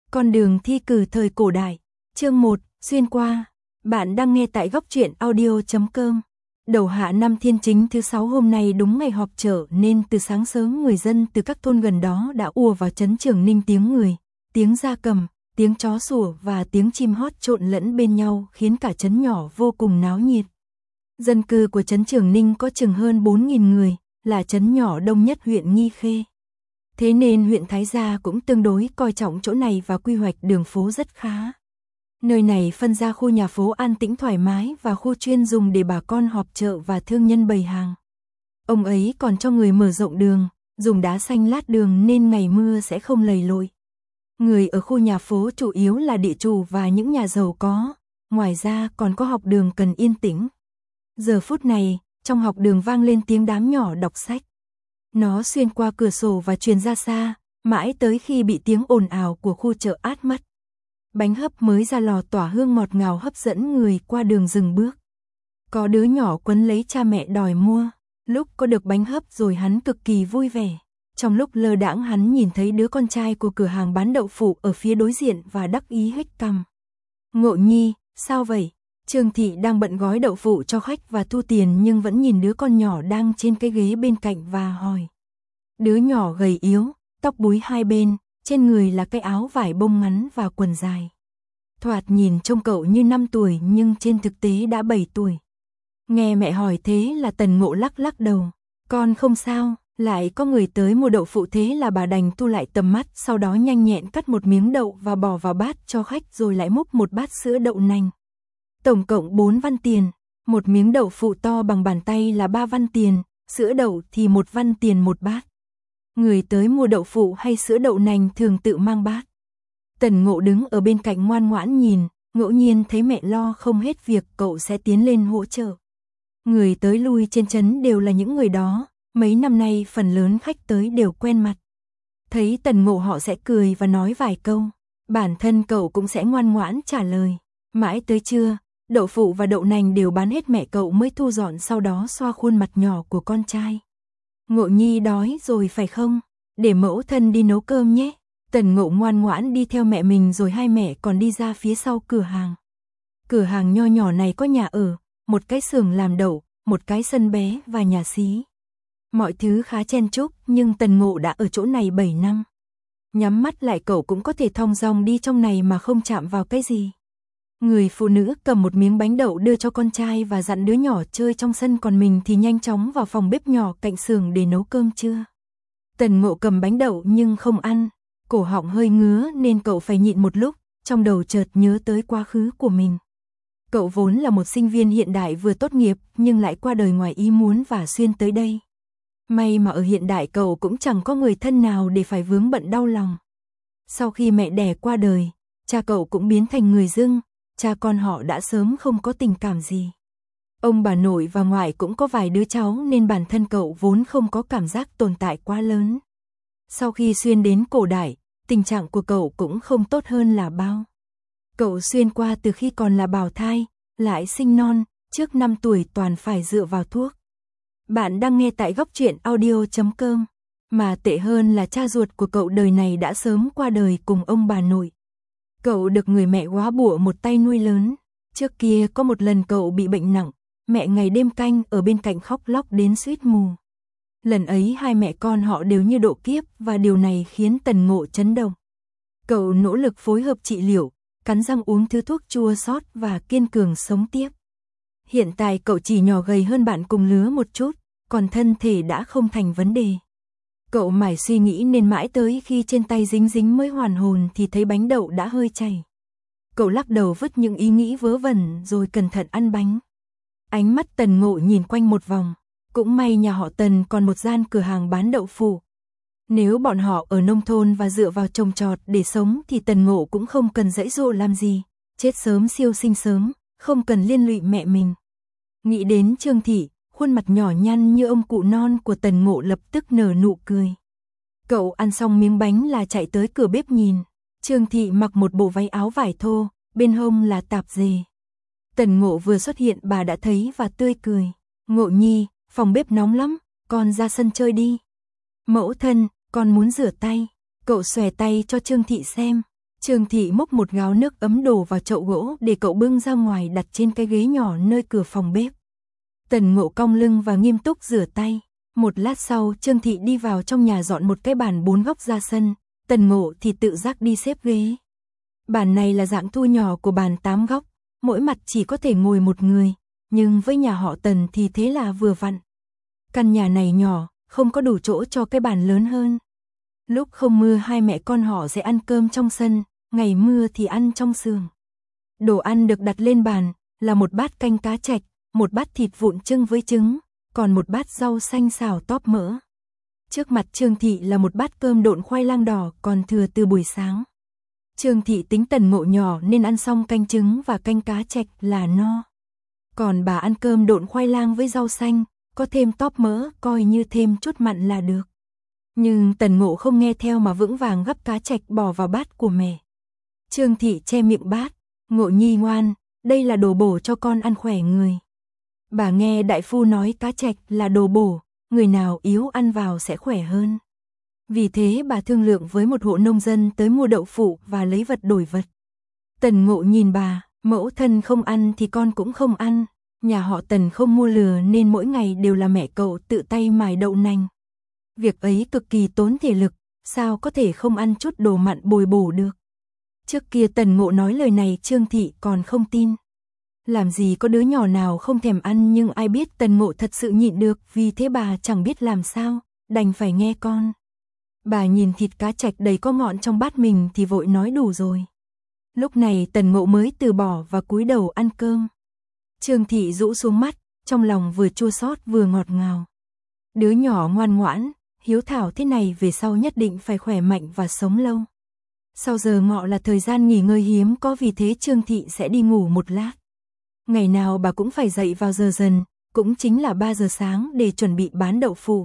Con đường thi cử thời cổ đại. Chương 1, xuyên qua. Bạn đang nghe tại góc truyện audio.com. Đầu hạ năm Thiên Chính thứ 6 hôm nay đúng ngày họp chợ nên từ sáng sớm người dân từ các thôn gần đó đã ùa vào trấn Trường Ninh, tiếng người, tiếng gia cầm, tiếng chó sủa và tiếng chim hót trộn lẫn bên nhau khiến cả trấn nhỏ vô cùng náo nhiệt. Dân cư của trấn Trường Ninh có chừng hơn 4.000 người, là trấn nhỏ đông nhất huyện Nghi Khê. Thế nên huyện Thái Gia cũng tương đối coi trọng chỗ này và quy hoạch đường phố rất khá. Nơi này phân ra khu nhà phố an tĩnh thoải mái và khu chuyên dùng để bà con họp chợ và thương nhân bày hàng. Ông ấy còn cho người mở rộng đường, dùng đá xanh lát đường nên ngày mưa sẽ không lầy lội. Người ở khu nhà phố chủ yếu là địa chủ và những nhà giàu có, ngoài ra còn có học đường cần yên tĩnh. Giờ phút này, trong học đường vang lên tiếng đám nhỏ đọc sách. Nó xuyên qua cửa sổ và truyền ra xa, mãi tới khi bị tiếng ồn ào của khu chợ át mất. Bánh hấp mới ra lò tỏa hương ngọt ngào hấp dẫn người qua đường dừng bước. Có đứa nhỏ quấn lấy cha mẹ đòi mua, lúc có được bánh hấp rồi hắn cực kỳ vui vẻ. Trong lúc lơ đãng hắn nhìn thấy đứa con trai của cửa hàng bán đậu phụ ở phía đối diện và đắc ý hếch cằm. Ngộ Nhi, sao vậy? Trương Thị đang bận gói đậu phụ cho khách và thu tiền nhưng vẫn nhìn đứa con nhỏ đang trên cái ghế bên cạnh và hỏi. Đứa nhỏ gầy yếu, tóc búi hai bên, trên người là cái áo vải bông ngắn và quần dài. Thoạt nhìn trông cậu như 5 tuổi nhưng trên thực tế đã 7 tuổi. Nghe mẹ hỏi thế là Tần Ngộ lắc lắc đầu. Con không sao, lại có người tới mua đậu phụ thế là bà đành thu lại tầm mắt, sau đó nhanh nhẹn cắt một miếng đậu và bỏ vào bát cho khách rồi lại múc một bát sữa đậu nành. Tổng cộng 4 văn tiền, một miếng đậu phụ to bằng bàn tay là 3 văn tiền, sữa đậu thì 1 văn tiền một bát. Người tới mua đậu phụ hay sữa đậu nành thường tự mang bát. Tần Ngộ đứng ở bên cạnh ngoan ngoãn nhìn, ngẫu nhiên thấy mẹ lo không hết việc cậu sẽ tiến lên hỗ trợ. Người tới lui trên trấn đều là những người đó, mấy năm nay phần lớn khách tới đều quen mặt. Thấy Tần Ngộ họ sẽ cười và nói vài câu, bản thân cậu cũng sẽ ngoan ngoãn trả lời. Mãi tới trưa, đậu phụ và đậu nành đều bán hết mẹ cậu mới thu dọn, sau đó xoa khuôn mặt nhỏ của con trai. Ngộ Nhi đói rồi phải không? Để mẫu thân đi nấu cơm nhé. Tần Ngộ ngoan ngoãn đi theo mẹ mình rồi hai mẹ còn đi ra phía sau cửa hàng. Cửa hàng nho nhỏ này có nhà ở, một cái xưởng làm đậu, một cái sân bé và nhà xí. Mọi thứ khá chen chúc nhưng Tần Ngộ đã ở chỗ này 7 năm. Nhắm mắt lại cậu cũng có thể thong dong đi trong này mà không chạm vào cái gì. Người phụ nữ cầm một miếng bánh đậu đưa cho con trai và dặn đứa nhỏ chơi trong sân, còn mình thì nhanh chóng vào phòng bếp nhỏ cạnh xưởng để nấu cơm trưa. Tần Ngộ cầm bánh đậu nhưng không ăn, cổ họng hơi ngứa nên cậu phải nhịn một lúc, trong đầu chợt nhớ tới quá khứ của mình. Cậu vốn là một sinh viên hiện đại vừa tốt nghiệp nhưng lại qua đời ngoài ý muốn và xuyên tới đây. May mà ở hiện đại cậu cũng chẳng có người thân nào để phải vướng bận đau lòng. Sau khi mẹ đẻ qua đời, cha cậu cũng biến thành người dưng. Cha con họ đã sớm không có tình cảm gì. Ông bà nội và ngoại cũng có vài đứa cháu nên bản thân cậu vốn không có cảm giác tồn tại quá lớn. Sau khi xuyên đến cổ đại, tình trạng của cậu cũng không tốt hơn là bao. Cậu xuyên qua từ khi còn là bào thai, lại sinh non, trước 5 tuổi toàn phải dựa vào thuốc. Bạn đang nghe tại góc truyện audio.com. Mà tệ hơn là cha ruột của cậu đời này đã sớm qua đời cùng ông bà nội. Cậu được người mẹ góa bụa một tay nuôi lớn. Trước kia có một lần cậu bị bệnh nặng, mẹ ngày đêm canh ở bên cạnh khóc lóc đến suýt mù. Lần ấy hai mẹ con họ đều như độ kiếp và điều này khiến Tần Ngộ chấn động. Cậu nỗ lực phối hợp trị liệu, cắn răng uống thứ thuốc chua xót và kiên cường sống tiếp. Hiện tại cậu chỉ nhỏ gầy hơn bạn cùng lứa một chút, còn thân thể đã không thành vấn đề. Cậu mải suy nghĩ nên mãi tới khi trên tay dính dính mới hoàn hồn thì thấy bánh đậu đã hơi chảy. Cậu lắc đầu vứt những ý nghĩ vớ vẩn rồi cẩn thận ăn bánh. Ánh mắt Tần Ngộ nhìn quanh một vòng, cũng may nhà họ Tần còn một gian cửa hàng bán đậu phụ. Nếu bọn họ ở nông thôn và dựa vào trồng trọt để sống thì Tần Ngộ cũng không cần giãy giụa làm gì, chết sớm siêu sinh sớm, không cần liên lụy mẹ mình. Nghĩ đến Trương Thị, khuôn mặt nhỏ nhăn như ông cụ non của Tần Ngộ lập tức nở nụ cười. Cậu ăn xong miếng bánh là chạy tới cửa bếp nhìn. Trương Thị mặc một bộ váy áo vải thô, bên hông là tạp dề. Tần Ngộ vừa xuất hiện bà đã thấy và tươi cười. Ngộ Nhi, phòng bếp nóng lắm, con ra sân chơi đi. Mẫu thân, con muốn rửa tay. Cậu xòe tay cho Trương Thị xem. Trương Thị múc một gáo nước ấm đổ vào chậu gỗ để cậu bưng ra ngoài đặt trên cái ghế nhỏ nơi cửa phòng bếp. Tần Ngộ cong lưng và nghiêm túc rửa tay. Một lát sau, Trương Thị đi vào trong nhà dọn một cái bàn 4 góc ra sân, Tần Ngộ thì tự giác đi xếp ghế. Bàn này là dạng thu nhỏ của bàn 8 góc, mỗi mặt chỉ có thể ngồi một người, nhưng với nhà họ Tần thì thế là vừa vặn. Căn nhà này nhỏ, không có đủ chỗ cho cái bàn lớn hơn. Lúc không mưa hai mẹ con họ sẽ ăn cơm trong sân, ngày mưa thì ăn trong xưởng. Đồ ăn được đặt lên bàn là một bát canh cá trạch, một bát thịt vụn trưng với trứng, còn một bát rau xanh xào tóp mỡ. Trước mặt Trương Thị là một bát cơm độn khoai lang đỏ còn thừa từ buổi sáng. Trương Thị tính Tần Ngộ nhỏ nên ăn xong canh trứng và canh cá trạch là no. Còn bà ăn cơm độn khoai lang với rau xanh, có thêm tóp mỡ, coi như thêm chút mặn là được. Nhưng Tần Ngộ không nghe theo mà vững vàng gắp cá trạch bỏ vào bát của mẹ. Trương Thị che miệng bát, Ngộ nhi ngoan, đây là đồ bổ cho con ăn khỏe người. Bà nghe đại phu nói cá trạch là đồ bổ, người nào yếu ăn vào sẽ khỏe hơn. Vì thế bà thương lượng với một hộ nông dân tới mua đậu phụ và lấy vật đổi vật. Tần Ngộ nhìn bà, mẫu thân không ăn thì con cũng không ăn. Nhà họ Tần không mua lừa nên mỗi ngày đều là mẹ cậu tự tay mài đậu nành. Việc ấy cực kỳ tốn thể lực, sao có thể không ăn chút đồ mặn bồi bổ được. Trước kia Tần Ngộ nói lời này Trương Thị còn không tin. Làm gì có đứa nhỏ nào không thèm ăn, nhưng ai biết Tần Ngộ thật sự nhịn được, vì thế bà chẳng biết làm sao, đành phải nghe con. Bà nhìn thịt cá trạch đầy có ngọn trong bát mình thì vội nói đủ rồi. Lúc này Tần Ngộ mới từ bỏ và cúi đầu ăn cơm. Trương Thị rũ xuống mắt, trong lòng vừa chua xót vừa ngọt ngào. Đứa nhỏ ngoan ngoãn, hiếu thảo thế này về sau nhất định phải khỏe mạnh và sống lâu. Sau giờ ngọ là thời gian nghỉ ngơi hiếm có, vì thế Trương Thị sẽ đi ngủ một lát. Ngày nào bà cũng phải dậy vào giờ dần, cũng chính là 3 giờ sáng để chuẩn bị bán đậu phụ.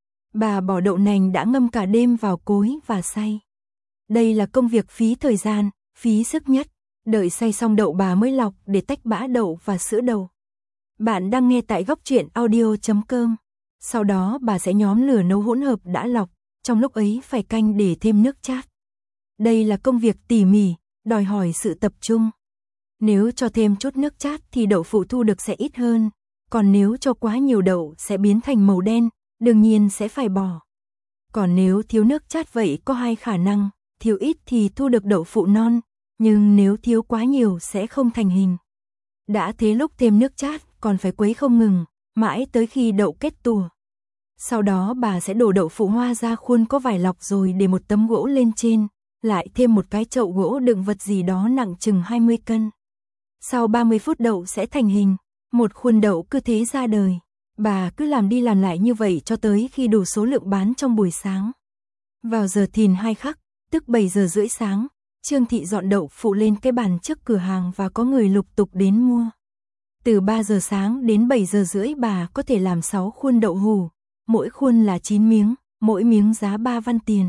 Bà bỏ đậu nành đã ngâm cả đêm vào cối và xay. Đây là công việc phí thời gian, phí sức nhất. Đợi xay xong đậu bà mới lọc để tách bã đậu và sữa đậu. Bạn đang nghe tại góc truyện audio.com. Sau đó bà sẽ nhóm lửa nấu hỗn hợp đã lọc, trong lúc ấy phải canh để thêm nước chát. Đây là công việc tỉ mỉ, đòi hỏi sự tập trung. Nếu cho thêm chút nước chát thì đậu phụ thu được sẽ ít hơn, còn nếu cho quá nhiều đậu sẽ biến thành màu đen, đương nhiên sẽ phải bỏ. Còn nếu thiếu nước chát vậy có hai khả năng, thiếu ít thì thu được đậu phụ non, nhưng nếu thiếu quá nhiều sẽ không thành hình. Đã thế lúc thêm nước chát còn phải quấy không ngừng, mãi tới khi đậu kết tủa. Sau đó bà sẽ đổ đậu phụ hoa ra khuôn có vải lọc rồi để một tấm gỗ lên trên, lại thêm một cái chậu gỗ đựng vật gì đó nặng chừng 20 cân. Sau 30 phút đậu sẽ thành hình, một khuôn đậu cứ thế ra đời. Bà cứ làm đi làm lại như vậy cho tới khi đủ số lượng bán trong buổi sáng. Vào giờ thìn 2 khắc, tức 7 giờ rưỡi sáng, Trương Thị dọn đậu phụ lên cái bàn trước cửa hàng và có người lục tục đến mua. Từ 3 giờ sáng đến 7 giờ rưỡi bà có thể làm 6 khuôn đậu hủ, mỗi khuôn là 9 miếng, mỗi miếng giá 3 văn tiền.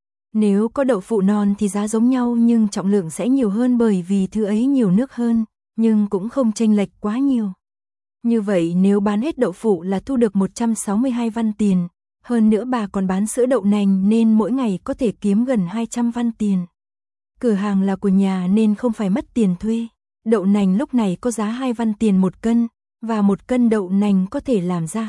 Nếu có đậu phụ non thì giá giống nhau nhưng trọng lượng sẽ nhiều hơn bởi vì thứ ấy nhiều nước hơn, nhưng cũng không chênh lệch quá nhiều. Như vậy nếu bán hết đậu phụ là thu được 162 văn tiền, hơn nữa bà còn bán sữa đậu nành nên mỗi ngày có thể kiếm gần 200 văn tiền. Cửa hàng là của nhà nên không phải mất tiền thuê. Đậu nành lúc này có giá 2 văn tiền một cân, và một cân đậu nành có thể làm ra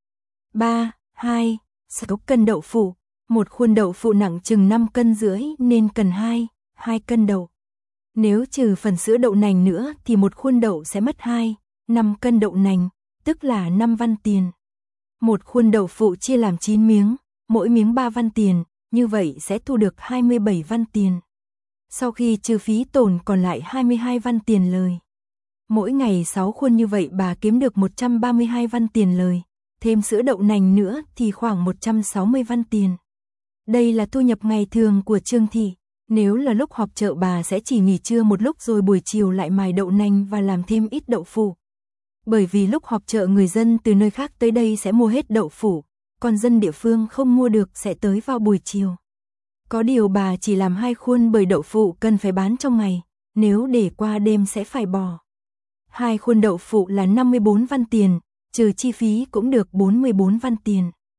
6 cân đậu phụ. Một khuôn đậu phụ nặng chừng 5 cân rưỡi nên cần 2 cân đậu. Nếu trừ phần sữa đậu nành nữa thì một khuôn đậu sẽ mất 5 cân đậu nành, tức là 5 văn tiền. Một khuôn đậu phụ chia làm 9 miếng, mỗi miếng 3 văn tiền, như vậy sẽ thu được 27 văn tiền. Sau khi trừ phí tồn còn lại 22 văn tiền lời. Mỗi ngày 6 khuôn như vậy bà kiếm được 132 văn tiền lời, thêm sữa đậu nành nữa thì khoảng 160 văn tiền. Đây là thu nhập ngày thường của Trương Thị. Nếu là lúc họp chợ bà sẽ chỉ nghỉ trưa một lúc rồi buổi chiều lại mài đậu nành và làm thêm ít đậu phụ. Bởi vì lúc họp chợ người dân từ nơi khác tới đây sẽ mua hết đậu phụ, còn dân địa phương không mua được sẽ tới vào buổi chiều. Có điều bà chỉ làm 2 khuôn bởi đậu phụ cần phải bán trong ngày, nếu để qua đêm sẽ phải bỏ. 2 khuôn đậu phụ là 54 văn tiền, trừ chi phí cũng được 44 văn tiền.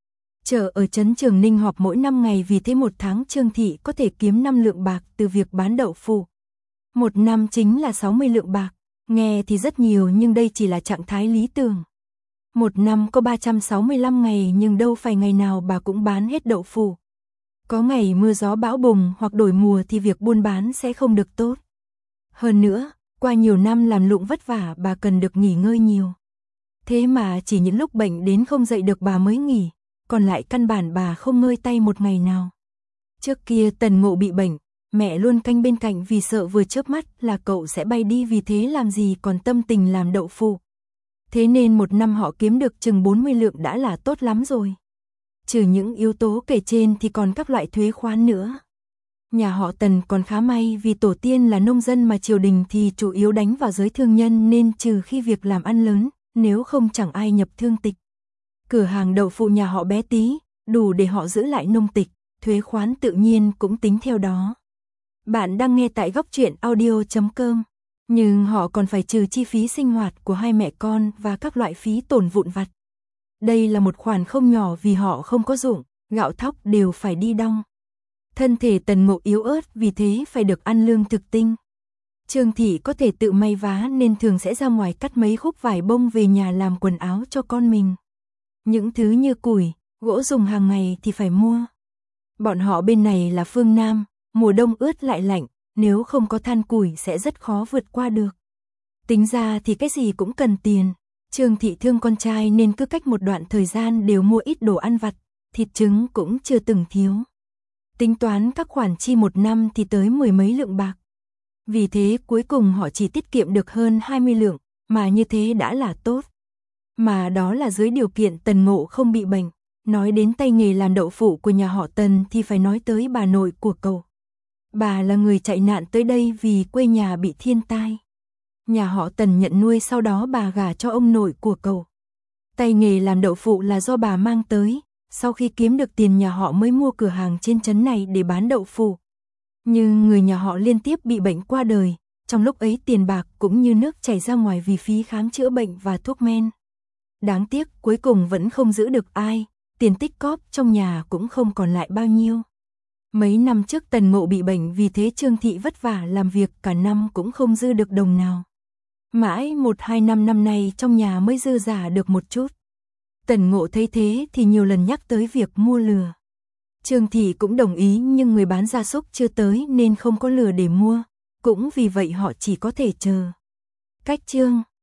Chợ ở trấn Trường Ninh họp mỗi 5 ngày, vì thế một tháng Trương Thị có thể kiếm 5 lượng bạc từ việc bán đậu phụ. Một năm chính là 60 lượng bạc, nghe thì rất nhiều nhưng đây chỉ là trạng thái lý tưởng. Một năm có 365 ngày nhưng đâu phải ngày nào bà cũng bán hết đậu phụ. Có ngày mưa gió bão bùng hoặc đổi mùa thì việc buôn bán sẽ không được tốt. Hơn nữa, qua nhiều năm làm lụng vất vả bà cần được nghỉ ngơi nhiều. Thế mà chỉ những lúc bệnh đến không dậy được bà mới nghỉ, còn lại căn bản bà không ngơi tay một ngày nào. Trước kia Tần Ngộ bị bệnh, mẹ luôn canh bên cạnh vì sợ vừa chớp mắt là cậu sẽ bay đi, vì thế làm gì còn tâm tình làm đậu phụ. Thế nên một năm họ kiếm được chừng 40 lượng đã là tốt lắm rồi. Trừ những yếu tố kể trên thì còn các loại thuế khoán nữa. Nhà họ Tần còn khá may vì tổ tiên là nông dân mà triều đình thì chủ yếu đánh vào giới thương nhân, nên trừ khi việc làm ăn lớn, nếu không chẳng ai nhập thương tịch. Cửa hàng đậu phụ nhà họ bé tí, đủ để họ giữ lại nông tịch, thuế khoán tự nhiên cũng tính theo đó. Bạn đang nghe tại goctruyện.audio.com, nhưng họ còn phải trừ chi phí sinh hoạt của hai mẹ con và các loại phí tổn vụn vặt. Đây là một khoản không nhỏ vì họ không có ruộng, gạo thóc đều phải đi đong. Thân thể Tần Ngộ yếu ớt vì thế phải được ăn lương thực tinh. Trương Thị có thể tự may vá nên thường sẽ ra ngoài cắt mấy khúc vải bông về nhà làm quần áo cho con mình. Những thứ như củi, gỗ dùng hàng ngày thì phải mua. Bọn họ bên này là phương Nam, mùa đông ướt lại lạnh, nếu không có than củi sẽ rất khó vượt qua được. Tính ra thì cái gì cũng cần tiền. Trương Thị thương con trai nên cứ cách một đoạn thời gian đều mua ít đồ ăn vặt, thịt trứng cũng chưa từng thiếu. Tính toán các khoản chi một năm thì tới 10 mấy lượng bạc. Vì thế cuối cùng họ chỉ tiết kiệm được hơn 20 lượng, mà như thế đã là tốt. Mà đó là dưới điều kiện Tần Ngộ không bị bệnh. Nói đến tay nghề làm đậu phụ của nhà họ Tần thì phải nói tới bà nội của cậu. Bà là người chạy nạn tới đây vì quê nhà bị thiên tai. Nhà họ Tần nhận nuôi, sau đó bà gả cho ông nội của cậu. Tay nghề làm đậu phụ là do bà mang tới, sau khi kiếm được tiền nhà họ mới mua cửa hàng trên trấn này để bán đậu phụ. Nhưng người nhà họ liên tiếp bị bệnh qua đời, trong lúc ấy tiền bạc cũng như nước chảy ra ngoài vì phí khám chữa bệnh và thuốc men. Đáng tiếc cuối cùng vẫn không giữ được ai, tiền tích cóp trong nhà cũng không còn lại bao nhiêu. Mấy năm trước Tần Ngộ bị bệnh, vì thế Trương Thị vất vả làm việc cả năm cũng không dư được đồng nào. Mãi 1-2 năm nay trong nhà mới dư giả được một chút. Tần Ngộ thấy thế thì nhiều lần nhắc tới việc mua lừa. Trương Thị cũng đồng ý nhưng người bán gia súc chưa tới nên không có lừa để mua. Cũng vì vậy họ chỉ có thể chờ. Cách chương